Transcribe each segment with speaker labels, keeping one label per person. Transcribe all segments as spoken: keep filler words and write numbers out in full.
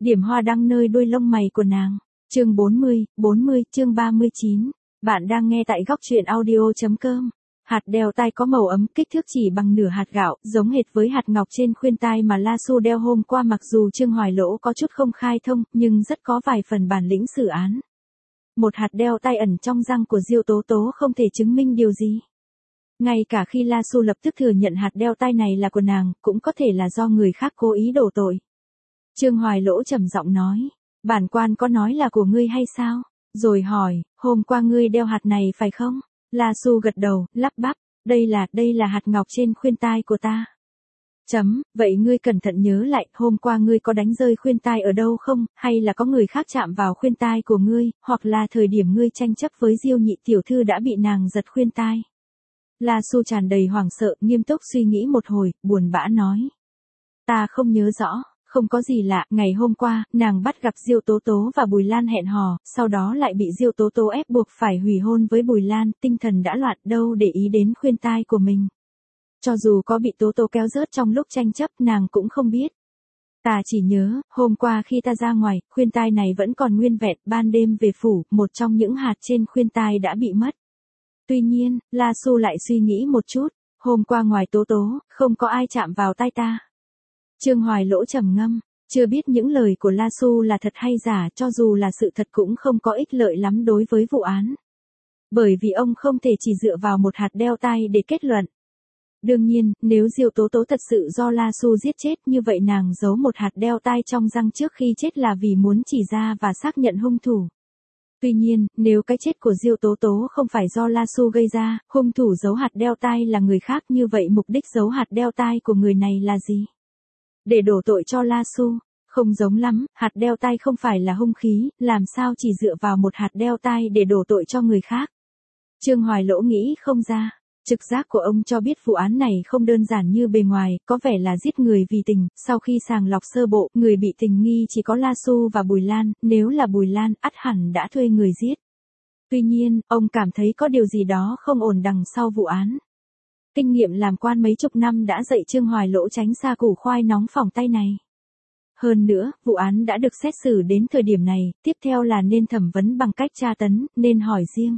Speaker 1: Điểm hoa đăng nơi đuôi lông mày của nàng. Chương bốn mươi, bốn mươi, chương ba mươi chín. Bạn đang nghe tại góc truyện audio chấm com. Hạt đeo tai có màu ấm, kích thước chỉ bằng nửa hạt gạo, giống hệt với hạt ngọc trên khuyên tai mà La Xu đeo hôm qua. Mặc dù Trương Hoài Lỗ có chút không khai thông, nhưng rất có vài phần bản lĩnh xử án. Một hạt đeo tai ẩn trong răng của Diêu Tố Tố không thể chứng minh điều gì. Ngay cả khi La Xu lập tức thừa nhận hạt đeo tai này là của nàng, cũng có thể là do người khác cố ý đổ tội. Trương Hoài Lỗ trầm giọng nói, bản quan có nói là của ngươi hay sao? Rồi hỏi, hôm qua ngươi đeo hạt này phải không? La Xu gật đầu, lắp bắp, đây là, đây là hạt ngọc trên khuyên tai của ta. Chấm, vậy ngươi cẩn thận nhớ lại, hôm qua ngươi có đánh rơi khuyên tai ở đâu không, hay là có người khác chạm vào khuyên tai của ngươi, hoặc là thời điểm ngươi tranh chấp với Diêu nhị tiểu thư đã bị nàng giật khuyên tai. La Xu tràn đầy hoảng sợ, nghiêm túc suy nghĩ một hồi, buồn bã nói. Ta không nhớ rõ. Không có gì lạ, ngày hôm qua, nàng bắt gặp Diêu Tố Tố và Bùi Lan hẹn hò, sau đó lại bị Diêu Tố Tố ép buộc phải hủy hôn với Bùi Lan, tinh thần đã loạn, đâu để ý đến khuyên tai của mình. Cho dù có bị Tố Tố kéo rớt trong lúc tranh chấp, nàng cũng không biết. Ta chỉ nhớ, hôm qua khi ta ra ngoài, khuyên tai này vẫn còn nguyên vẹn, ban đêm về phủ, một trong những hạt trên khuyên tai đã bị mất. Tuy nhiên, La Xu lại suy nghĩ một chút, hôm qua ngoài Tố Tố, không có ai chạm vào tai ta. Trương Hoài Lỗ trầm ngâm, chưa biết những lời của La Xu là thật hay giả, cho dù là sự thật cũng không có ích lợi lắm đối với vụ án. Bởi vì ông không thể chỉ dựa vào một hạt đeo tai để kết luận. Đương nhiên, nếu Diêu Tố Tố thật sự do La Xu giết chết như vậy nàng giấu một hạt đeo tai trong răng trước khi chết là vì muốn chỉ ra và xác nhận hung thủ. Tuy nhiên, nếu cái chết của Diêu Tố Tố không phải do La Xu gây ra, hung thủ giấu hạt đeo tai là người khác, như vậy mục đích giấu hạt đeo tai của người này là gì? Để đổ tội cho La Xu, không giống lắm, hạt đeo tai không phải là hung khí, làm sao chỉ dựa vào một hạt đeo tai để đổ tội cho người khác. Trương Hoài Lỗ nghĩ không ra, trực giác của ông cho biết vụ án này không đơn giản như bề ngoài, có vẻ là giết người vì tình, sau khi sàng lọc sơ bộ, người bị tình nghi chỉ có La Xu và Bùi Lan, nếu là Bùi Lan, ắt hẳn đã thuê người giết. Tuy nhiên, ông cảm thấy có điều gì đó không ổn đằng sau vụ án. Kinh nghiệm làm quan mấy chục năm đã dạy Trương Hoài Lỗ tránh xa củ khoai nóng phỏng tay này. Hơn nữa, vụ án đã được xét xử đến thời điểm này, tiếp theo là nên thẩm vấn bằng cách tra tấn, nên hỏi riêng.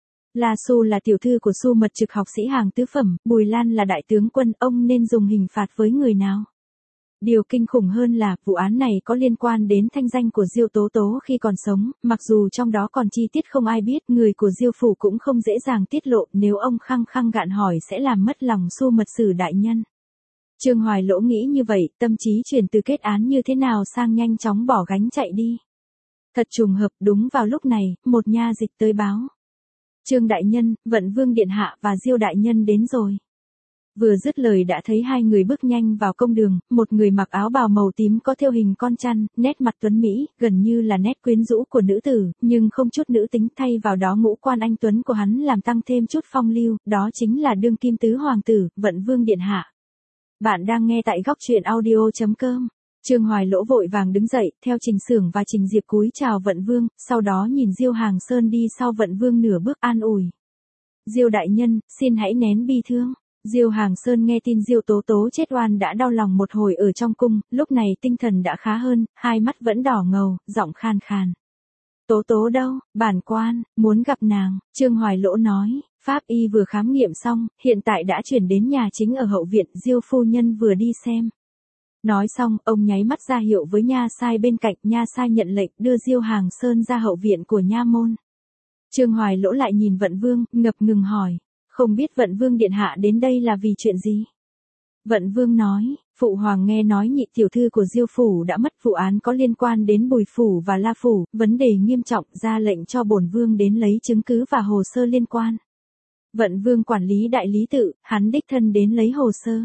Speaker 1: La Xu là tiểu thư của Xu Mật Trực học sĩ hàng tứ phẩm, Bùi Lan là đại tướng quân, ông nên dùng hình phạt với người nào? Điều kinh khủng hơn là, vụ án này có liên quan đến thanh danh của Diêu Tố Tố khi còn sống, mặc dù trong đó còn chi tiết không ai biết, người của Diêu phủ cũng không dễ dàng tiết lộ, nếu ông khăng khăng gạn hỏi sẽ làm mất lòng Xu Mật Sử đại nhân. Trương Hoài Lỗ nghĩ như vậy, tâm trí chuyển từ kết án như thế nào sang nhanh chóng bỏ gánh chạy đi. Thật trùng hợp, đúng vào lúc này, một nha dịch tới báo. Trương đại nhân, Vận Vương điện hạ và Diêu đại nhân đến rồi. Vừa dứt lời đã thấy hai người bước nhanh vào công đường, một người mặc áo bào màu tím có thêu hình con chăn, nét mặt tuấn mỹ, gần như là nét quyến rũ của nữ tử, nhưng không chút nữ tính, thay vào đó ngũ quan anh tuấn của hắn làm tăng thêm chút phong lưu, đó chính là đương kim tứ hoàng tử, Vận Vương điện hạ. Bạn đang nghe tại góc truyện audio chấm com. Trương Hoài Lỗ vội vàng đứng dậy, theo Trình Xưởng và Trình Diệp cúi chào Vận Vương, sau đó nhìn Diêu Hàng Sơn đi sau Vận Vương nửa bước an ủi. Diêu đại nhân, xin hãy nén bi thương. Diêu Hàng Sơn nghe tin Diêu Tố Tố chết oan đã đau lòng một hồi ở trong cung, lúc này tinh thần đã khá hơn, hai mắt vẫn đỏ ngầu, giọng khan khan. Tố Tố đâu, bản quan, muốn gặp nàng, Trương Hoài Lỗ nói, pháp y vừa khám nghiệm xong, hiện tại đã chuyển đến nhà chính ở hậu viện, Diêu phu nhân vừa đi xem. Nói xong, ông nháy mắt ra hiệu với nha sai bên cạnh, nha sai nhận lệnh đưa Diêu Hàng Sơn ra hậu viện của nha môn. Trương Hoài Lỗ lại nhìn Vận Vương, ngập ngừng hỏi. Không biết Vận Vương điện hạ đến đây là vì chuyện gì? Vận Vương nói, phụ hoàng nghe nói nhị tiểu thư của Diêu phủ đã mất, vụ án có liên quan đến Bùi phủ và La phủ, vấn đề nghiêm trọng, ra lệnh cho bổn vương đến lấy chứng cứ và hồ sơ liên quan. Vận Vương quản lý đại lý tự, hắn đích thân đến lấy hồ sơ.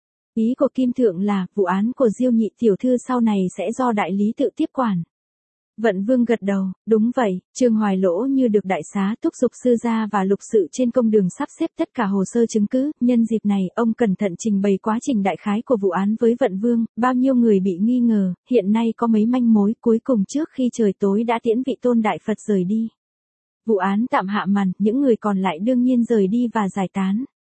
Speaker 1: Ý của Kim Thượng là, vụ án của Diêu nhị tiểu thư sau này sẽ do đại lý tự tiếp quản. Vận Vương gật đầu, đúng vậy, Trương Hoài Lỗ như được đại xá, thúc giục sư gia và lục sự trên công đường sắp xếp tất cả hồ sơ chứng cứ, nhân dịp này, ông cẩn thận trình bày quá trình đại khái của vụ án với Vận Vương, bao nhiêu người bị nghi ngờ, hiện nay có mấy manh mối, cuối cùng trước khi trời tối đã tiễn vị tôn đại Phật rời đi. Vụ án tạm hạ màn, những người còn lại đương nhiên rời đi và giải tán.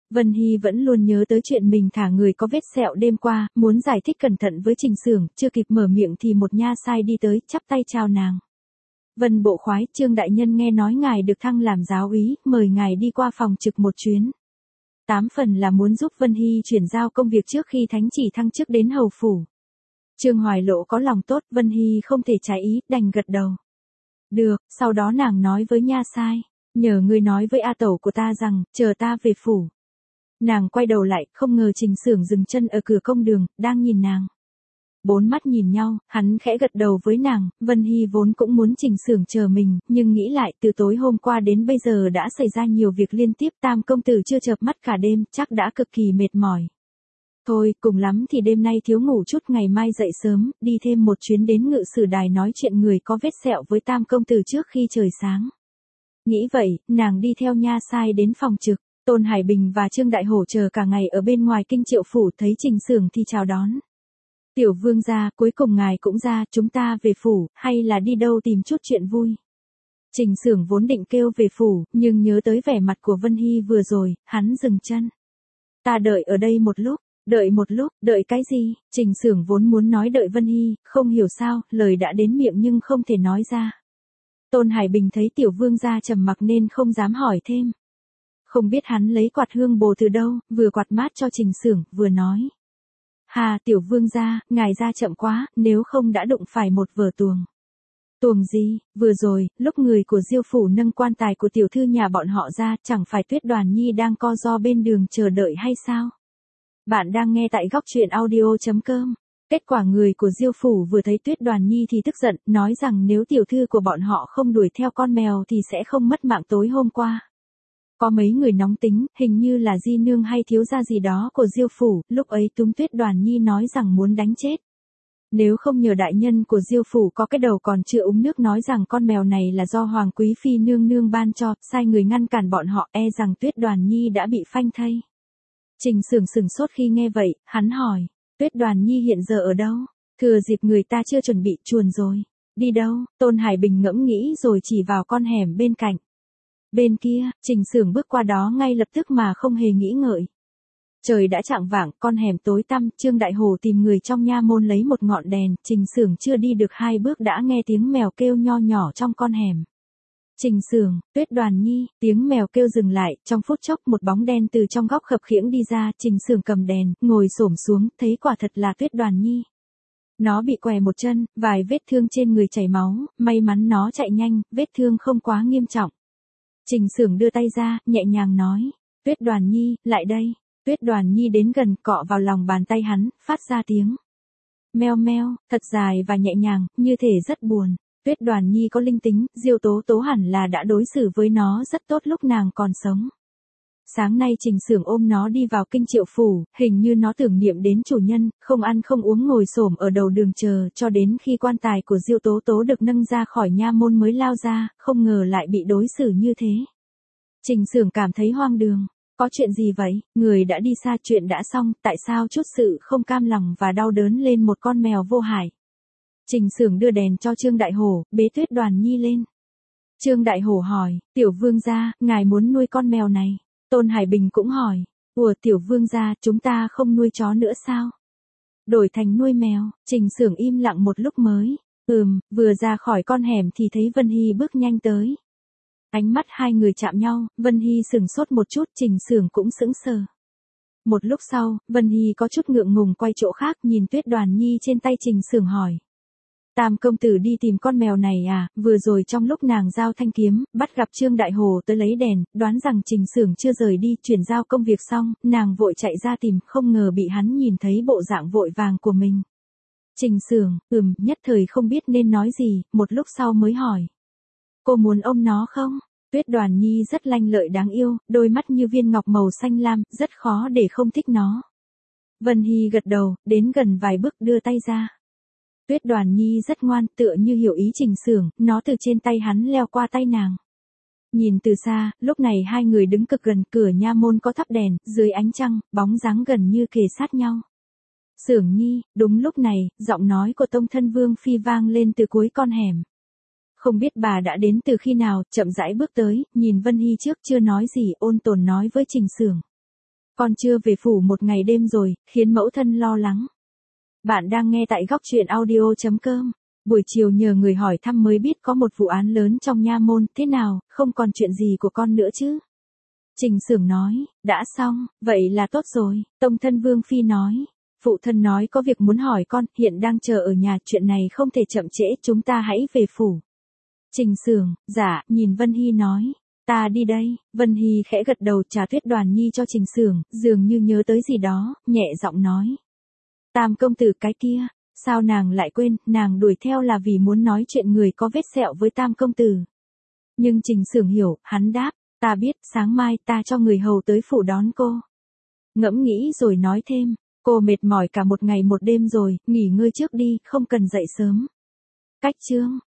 Speaker 1: Vân Hy vẫn luôn nhớ tới chuyện mình thả người có vết sẹo đêm qua, muốn giải thích cẩn thận với Trình Xưởng, chưa kịp mở miệng thì một nha sai đi tới, chắp tay chào nàng. Vân bộ khoái, Trương đại nhân nghe nói ngài được thăng làm giáo úy, mời ngài đi qua phòng trực một chuyến. Tám phần là muốn giúp Vân Hy chuyển giao công việc trước khi thánh chỉ thăng chức đến hầu phủ. Trương Hoài Lộ có lòng tốt, Vân Hy không thể trái ý, đành gật đầu. Được, sau đó nàng nói với nha sai, nhờ ngươi nói với A Tẩu của ta rằng, chờ ta về phủ. Nàng quay đầu lại, không ngờ Trình Xưởng dừng chân ở cửa công đường, đang nhìn nàng. Bốn mắt nhìn nhau, hắn khẽ gật đầu với nàng, Vân Hy vốn cũng muốn Trình Xưởng chờ mình, nhưng nghĩ lại từ tối hôm qua đến bây giờ đã xảy ra nhiều việc liên tiếp, Tam công tử chưa chợp mắt cả đêm, chắc đã cực kỳ mệt mỏi. Thôi, cùng lắm thì đêm nay thiếu ngủ chút, ngày mai dậy sớm, đi thêm một chuyến đến Ngự Sử Đài nói chuyện người có vết sẹo với Tam công tử trước khi trời sáng. Nghĩ vậy, nàng đi theo nha sai đến phòng trực. Tôn Hải Bình và Trương Đại Hổ chờ cả ngày ở bên ngoài kinh Triệu phủ, thấy Trình Xưởng thì chào đón. Tiểu vương gia, cuối cùng ngài cũng ra, chúng ta về phủ, hay là đi đâu tìm chút chuyện vui. Trình Xưởng vốn định kêu về phủ, nhưng nhớ tới vẻ mặt của Vân Hy vừa rồi, hắn dừng chân. Ta đợi ở đây một lúc, đợi một lúc, đợi cái gì? Trình Xưởng vốn muốn nói đợi Vân Hy, không hiểu sao, lời đã đến miệng nhưng không thể nói ra. Tôn Hải Bình thấy tiểu vương gia trầm mặc nên không dám hỏi thêm. Không biết hắn lấy quạt hương bồ từ đâu, vừa quạt mát cho Trình Xưởng, vừa nói. Hà, tiểu vương gia, ngài ra chậm quá, nếu không đã đụng phải một vở tuồng. Tuồng gì? Vừa rồi, lúc người của Diêu phủ nâng quan tài của tiểu thư nhà bọn họ ra, chẳng phải Tuyết Đoàn Nhi đang co ro bên đường chờ đợi hay sao? Bạn đang nghe tại góc truyện audio chấm com. Kết quả người của Diêu phủ vừa thấy Tuyết Đoàn Nhi thì tức giận, nói rằng nếu tiểu thư của bọn họ không đuổi theo con mèo thì sẽ không mất mạng tối hôm qua. Có mấy người nóng tính, hình như là di nương hay thiếu gia gì đó của Diêu phủ, lúc ấy túm Tuyết Đoàn Nhi nói rằng muốn đánh chết. Nếu không nhờ đại nhân của Diêu phủ có cái đầu còn chưa uống nước nói rằng con mèo này là do Hoàng Quý Phi nương nương ban cho, sai người ngăn cản bọn họ, e rằng Tuyết Đoàn Nhi đã bị phanh thây. Trình Xưởng sừng sốt khi nghe vậy, hắn hỏi, Tuyết Đoàn Nhi hiện giờ ở đâu? Thừa dịp người ta chưa chuẩn bị chuồn rồi. Đi đâu? Tôn Hải Bình ngẫm nghĩ rồi chỉ vào con hẻm bên cạnh. Bên kia, Trình Xưởng bước qua đó ngay lập tức mà không hề nghĩ ngợi. Trời đã chạng vạng, con hẻm tối tăm, Trương Đại Hổ tìm người trong nha môn lấy một ngọn đèn, Trình Xưởng chưa đi được hai bước đã nghe tiếng mèo kêu nho nhỏ trong con hẻm. Trình Xưởng, Tuyết Đoàn Nhi, tiếng mèo kêu dừng lại, trong phút chốc một bóng đen từ trong góc khập khiễng đi ra, Trình Xưởng cầm đèn, ngồi xổm xuống, thấy quả thật là Tuyết Đoàn Nhi. Nó bị què một chân, vài vết thương trên người chảy máu, may mắn nó chạy nhanh, vết thương không quá nghiêm trọng. Trình Xưởng đưa tay ra, nhẹ nhàng nói, Tuyết Đoàn Nhi, lại đây. Tuyết Đoàn Nhi đến gần, cọ vào lòng bàn tay hắn, phát ra tiếng meo meo, thật dài và nhẹ nhàng, như thể rất buồn. Tuyết Đoàn Nhi có linh tính, Diêu Tố Tố hẳn là đã đối xử với nó rất tốt lúc nàng còn sống. Sáng nay Trình Xưởng ôm nó đi vào kinh Triệu phủ, hình như nó tưởng niệm đến chủ nhân, không ăn không uống ngồi xổm ở đầu đường chờ cho đến khi quan tài của Diêu Tố Tố được nâng ra khỏi nha môn mới lao ra, không ngờ lại bị đối xử như thế. Trình Xưởng cảm thấy hoang đường. Có chuyện gì vậy? Người đã đi xa, chuyện đã xong, tại sao chút sự không cam lòng và đau đớn lên một con mèo vô hại? Trình Xưởng đưa đèn cho Trương Đại Hổ, bế Tuyết Đoàn Nhi lên. Trương Đại Hổ hỏi, tiểu vương gia, ngài muốn nuôi con mèo này? Tôn Hải Bình cũng hỏi, ủa tiểu vương gia, chúng ta không nuôi chó nữa sao? Đổi thành nuôi mèo. Trình Xưởng im lặng một lúc mới, ừm, vừa ra khỏi con hẻm thì thấy Vân Hy bước nhanh tới. Ánh mắt hai người chạm nhau, Vân Hy sửng sốt một chút, Trình Xưởng cũng sững sờ. Một lúc sau, Vân Hy có chút ngượng ngùng quay chỗ khác, nhìn Tuyết Đoàn Nhi trên tay Trình Xưởng hỏi. Tam công tử đi tìm con mèo này à? Vừa rồi trong lúc nàng giao thanh kiếm, bắt gặp Trương Đại Hổ tới lấy đèn, đoán rằng Trình Xưởng chưa rời đi, chuyển giao công việc xong, nàng vội chạy ra tìm, không ngờ bị hắn nhìn thấy bộ dạng vội vàng của mình. Trình Xưởng, ừm, nhất thời không biết nên nói gì, một lúc sau mới hỏi. Cô muốn ôm nó không? Tuyết Đoàn Nhi rất lanh lợi đáng yêu, đôi mắt như viên ngọc màu xanh lam, rất khó để không thích nó. Vân Hy gật đầu, đến gần vài bước đưa tay ra. Tuyết Đoàn Nhi rất ngoan, tựa như hiểu ý Trình Xưởng, nó từ trên tay hắn leo qua tay nàng. Nhìn từ xa, lúc này hai người đứng cực gần, cửa nha môn có thắp đèn, dưới ánh trăng, bóng dáng gần như kề sát nhau. Xưởng Nhi, đúng lúc này, giọng nói của Tông Thân Vương Phi vang lên từ cuối con hẻm. Không biết bà đã đến từ khi nào, chậm rãi bước tới, nhìn Vân Hy trước chưa nói gì, ôn tồn nói với Trình Xưởng. Con chưa về phủ một ngày đêm rồi, khiến mẫu thân lo lắng. Bạn đang nghe tại góc truyện audio.com. Buổi chiều nhờ người hỏi thăm mới biết có một vụ án lớn trong nha môn, thế nào, không còn chuyện gì của con nữa chứ? Trình Xưởng nói, đã xong, vậy là tốt rồi. Tông thân Vương Phi nói, phụ thân nói có việc muốn hỏi con, hiện đang chờ ở nhà, chuyện này không thể chậm trễ, chúng ta hãy về phủ. Trình Xưởng, dạ, nhìn Vân Hy nói, ta đi đây. Vân Hy khẽ gật đầu trà Tuyết Đoàn Nhi cho Trình Xưởng, dường như nhớ tới gì đó, nhẹ giọng nói. Tam công tử cái kia, sao nàng lại quên, nàng đuổi theo là vì muốn nói chuyện người có vết sẹo với Tam công tử. Nhưng Trình Xưởng hiểu, hắn đáp, ta biết, sáng mai ta cho người hầu tới phủ đón cô. Ngẫm nghĩ rồi nói thêm, cô mệt mỏi cả một ngày một đêm rồi, nghỉ ngơi trước đi, không cần dậy sớm. Cách chương